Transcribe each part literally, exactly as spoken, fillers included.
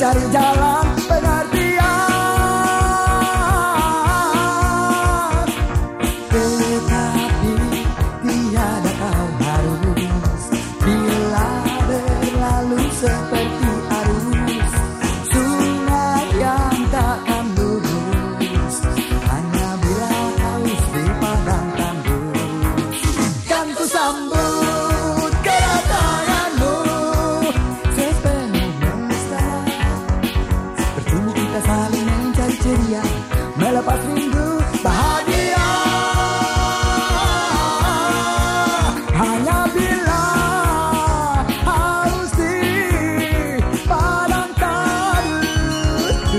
mencari jalan pengertian. Tetapi tiada kau harus, bila berlalu seperti arus sungai yang takkan lurus, hanya bila haus di padang tandus. Kan ku sambut kedatanganmu sepenuh mesra, bertemu kita saling mencari ceria, melepas rindu bahagia. Hanya bila haus di padang tandus.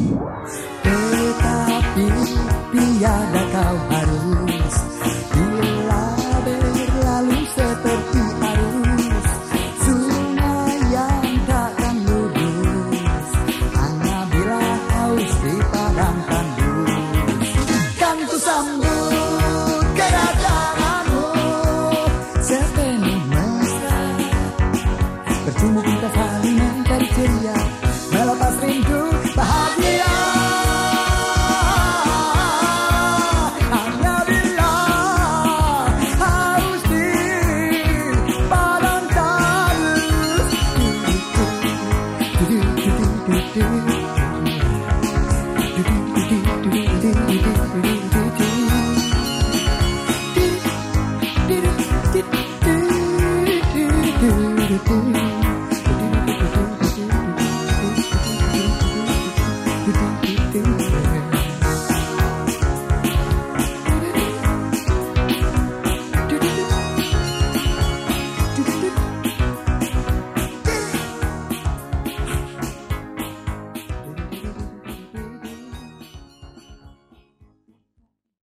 Tiada kau harus, bila